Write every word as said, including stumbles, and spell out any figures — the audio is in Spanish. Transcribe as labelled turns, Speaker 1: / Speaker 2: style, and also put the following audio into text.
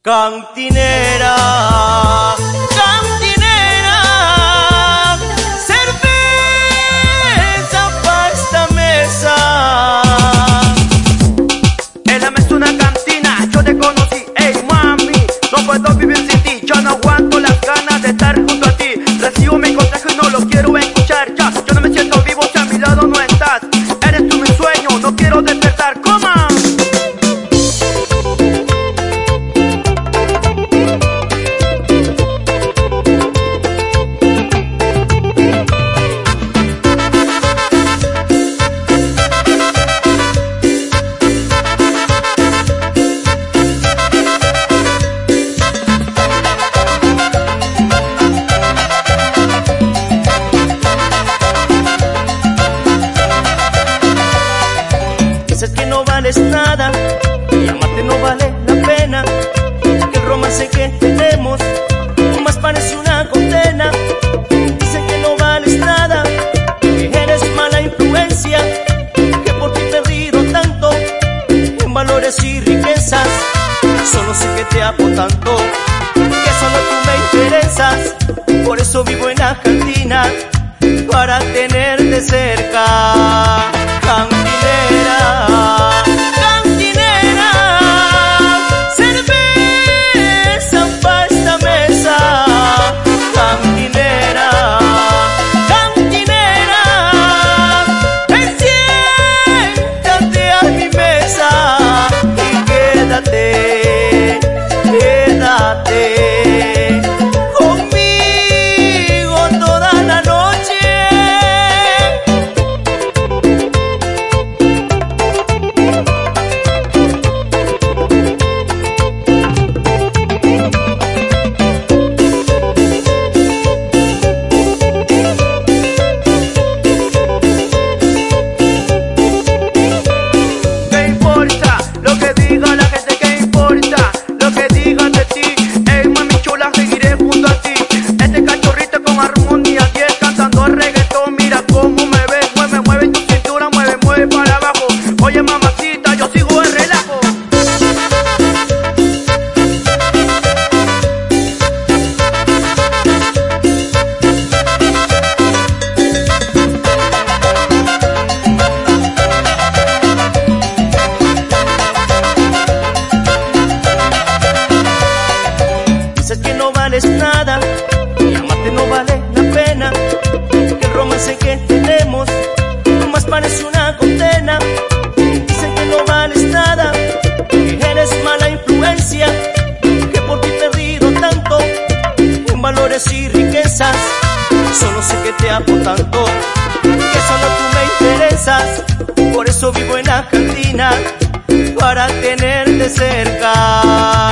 Speaker 1: Cantinera, cantinera, cerveza pa' esta mesa.
Speaker 2: En la mesa una cantina, yo te conocí, ey mami, no puedo vivir sin ti, yo no aguanto las ganas de estar junto a ti. Recibo mi consejo y no lo quiero escuchar, ya, yo no me siento vivo si a mi lado no estás. Eres tú mi sueño, no quiero despertar, coma.
Speaker 1: Dices que no vales nada, que amarte no vale la pena, que el romance que tenemos más parece una condena. Dicen que no vales nada, que eres mala influencia, que por ti he perdido tanto en valores y riquezas. Solo sé que te amo tanto, que solo tú me interesas. Por eso vivo en la cantina, para tenerte cerca. Cantinera, cantinera, cerveza pa' esta mesa. Cantinera, cantinera, ven, siéntate a mi mesa y quédate, quédate conmigo toda la noche.
Speaker 2: Oye mamacita, yo sigo el relajo.
Speaker 1: Dices que no vales nada, que amarte no vale la pena, que el romance que tenemos más parece una condena. Dicen que no vales nada, que eres mala influencia, que por ti he perdido tanto en valores y riquezas. Solo sé que te amo tanto, que solo tú me interesas. Por eso vivo en la cantina, para tenerte cerca.